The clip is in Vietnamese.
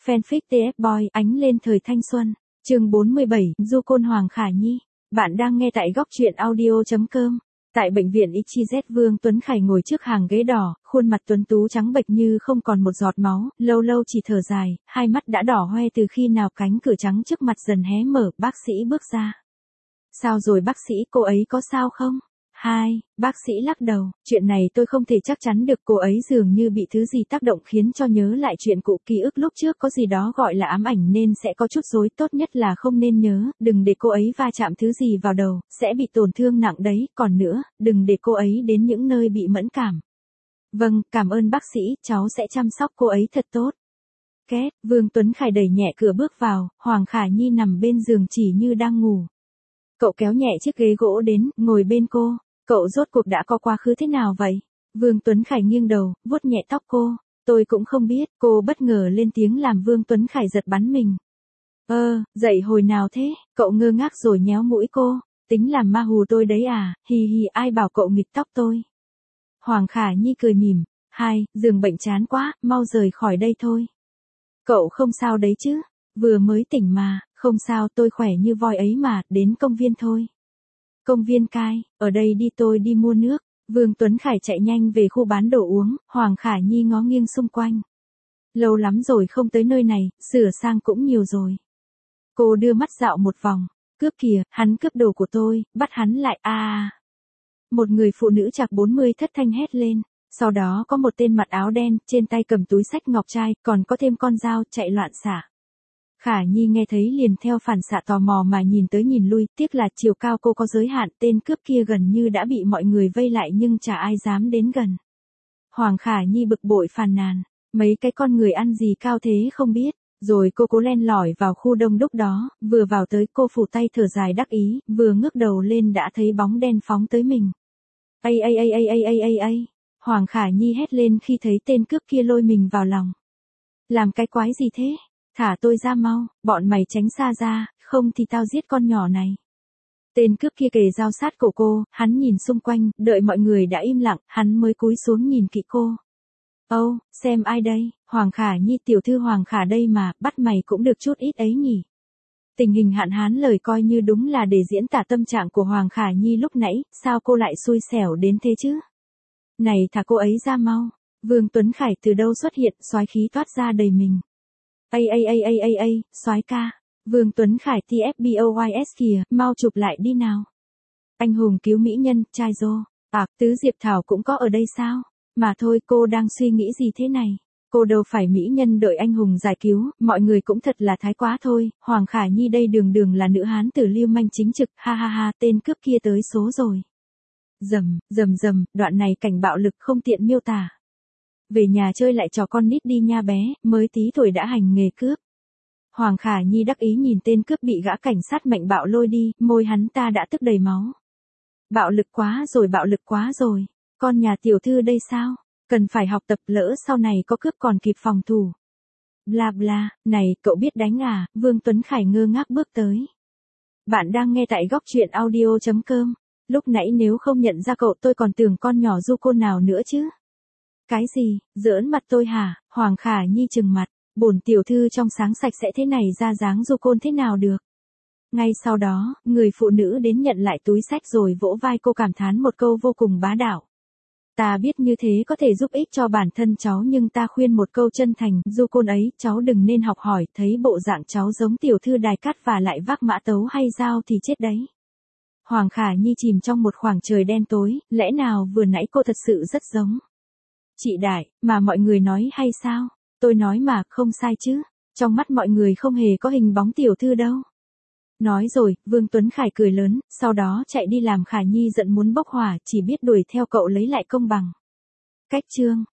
Fanfic TF Boy ánh lên thời thanh xuân. Chương 47, Du Côn Hoàng Khả Nhi. Bạn đang nghe tại góc truyện audio.com. Tại bệnh viện ICZ, Vương Tuấn Khải ngồi trước hàng ghế đỏ, khuôn mặt tuấn tú trắng bệch như không còn một giọt máu, lâu lâu chỉ thở dài, hai mắt đã đỏ hoe từ khi nào cánh cửa trắng trước mặt dần hé mở. Bác sĩ bước ra. Sao rồi bác sĩ, cô ấy có sao không? Bác sĩ lắc đầu, chuyện này tôi không thể chắc chắn được, cô ấy dường như bị thứ gì tác động khiến cho nhớ lại chuyện cũ, ký ức lúc trước có gì đó gọi là ám ảnh nên sẽ có chút rối, tốt nhất là không nên nhớ, đừng để cô ấy va chạm thứ gì vào đầu, sẽ bị tổn thương nặng đấy, còn nữa, đừng để cô ấy đến những nơi bị mẫn cảm. Vâng, cảm ơn bác sĩ, cháu sẽ chăm sóc cô ấy thật tốt. Két, Vương Tuấn Khải đẩy nhẹ cửa bước vào, Hoàng Khả Nhi nằm bên giường chỉ như đang ngủ. Cậu kéo nhẹ chiếc ghế gỗ đến, ngồi bên cô. Cậu rốt cuộc đã có quá khứ thế nào vậy? Vương Tuấn Khải nghiêng đầu, vuốt nhẹ tóc cô. Tôi cũng không biết, cô bất ngờ lên tiếng làm Vương Tuấn Khải giật bắn mình. Dậy hồi nào thế? Cậu ngơ ngác rồi nhéo mũi cô. Tính làm ma hù tôi đấy à, hì hì, ai bảo cậu nghịch tóc tôi. Hoàng Khả Nhi cười mỉm. Giường bệnh chán quá, mau rời khỏi đây thôi. Cậu không sao đấy chứ? Vừa mới tỉnh mà, không sao, tôi khỏe như voi ấy mà, đến công viên thôi. Công viên Cai, ở đây đi, tôi đi mua nước. Vương Tuấn Khải chạy nhanh về khu bán đồ uống, Hoàng Khả Nhi ngó nghiêng xung quanh. Lâu lắm rồi không tới nơi này, sửa sang cũng nhiều rồi. Cô đưa mắt dạo một vòng, cướp kìa, hắn cướp đồ của tôi, bắt hắn lại, Một người phụ nữ chạc 40 thất thanh hét lên. Sau đó có một tên mặc áo đen, trên tay cầm túi xách ngọc trai, còn có thêm con dao, chạy loạn xạ. Khả Nhi nghe thấy liền theo phản xạ tò mò mà nhìn tới nhìn lui, tiếc là chiều cao cô có giới hạn, tên cướp kia gần như đã bị mọi người vây lại nhưng chả ai dám đến gần. Hoàng Khả Nhi bực bội phàn nàn, mấy cái con người ăn gì cao thế không biết, rồi cô cố len lỏi vào khu đông đúc đó, vừa vào tới cô phủ tay thở dài đắc ý, vừa ngước đầu lên đã thấy bóng đen phóng tới mình. Hoàng Khả Nhi hét lên khi thấy tên cướp kia lôi mình vào lòng. Làm cái quái gì thế? Thả tôi ra mau, bọn mày tránh xa ra, không thì tao giết con nhỏ này. Tên cướp kia kề dao sát cổ cô, hắn nhìn xung quanh, đợi mọi người đã im lặng, hắn mới cúi xuống nhìn kỹ cô. Xem ai đây, Hoàng Khả Nhi, tiểu thư Hoàng Khả đây mà, bắt mày cũng được chút ít ấy nhỉ. Tình hình hạn hán lời coi như đúng là để diễn tả tâm trạng của Hoàng Khả Nhi lúc nãy, sao cô lại xui xẻo đến thế chứ? Này thả cô ấy ra mau. Vương Tuấn Khải từ đâu xuất hiện, soái khí toát ra đầy mình. Soái ca. Vương Tuấn Khải TFBOYS kìa, mau chụp lại đi nào. Anh hùng cứu mỹ nhân, trai rô. Tứ Diệp Thảo cũng có ở đây sao? Mà thôi, cô đang suy nghĩ gì thế này? Cô đâu phải mỹ nhân đợi anh hùng giải cứu, mọi người cũng thật là thái quá thôi. Hoàng Khả Nhi đây đường đường là nữ hán tử lưu manh chính trực, tên cướp kia tới số rồi. Rầm, đoạn này cảnh bạo lực không tiện miêu tả. Về nhà chơi lại trò con nít đi nha bé, mới tí tuổi đã hành nghề cướp. Hoàng Khả Nhi đắc ý nhìn tên cướp bị gã cảnh sát mạnh bạo lôi đi, môi hắn ta đã tức đầy máu. Bạo lực quá rồi, con nhà tiểu thư đây sao? Cần phải học tập, lỡ sau này có cướp còn kịp phòng thủ. Bla bla, này, cậu biết đánh à? Vương Tuấn Khải ngơ ngác bước tới. Bạn đang nghe tại góc truyện audio.com. Lúc nãy nếu không nhận ra cậu tôi còn tưởng con nhỏ Du Côn nào nữa chứ. Cái gì, giỡn mặt tôi hả? Hoàng Khả Nhi trừng mặt, bổn tiểu thư trong sáng sạch sẽ thế này ra dáng Du Côn thế nào được. Ngay sau đó, người phụ nữ đến nhận lại túi xách rồi vỗ vai cô cảm thán một câu vô cùng bá đạo. Ta biết như thế có thể giúp ích cho bản thân cháu nhưng ta khuyên một câu chân thành, Du Côn ấy, cháu đừng nên học hỏi, thấy bộ dạng cháu giống tiểu thư đài cát và lại vác mã tấu hay dao thì chết đấy. Hoàng Khả Nhi chìm trong một khoảng trời đen tối, lẽ nào vừa nãy cô thật sự rất giống. Chị Đại, mà mọi người nói hay sao? Tôi nói mà, không sai chứ. Trong mắt mọi người không hề có hình bóng tiểu thư đâu. Nói rồi, Vương Tuấn Khải cười lớn, sau đó chạy đi làm Khả Nhi giận muốn bốc hỏa, chỉ biết đuổi theo cậu lấy lại công bằng. Cách chương.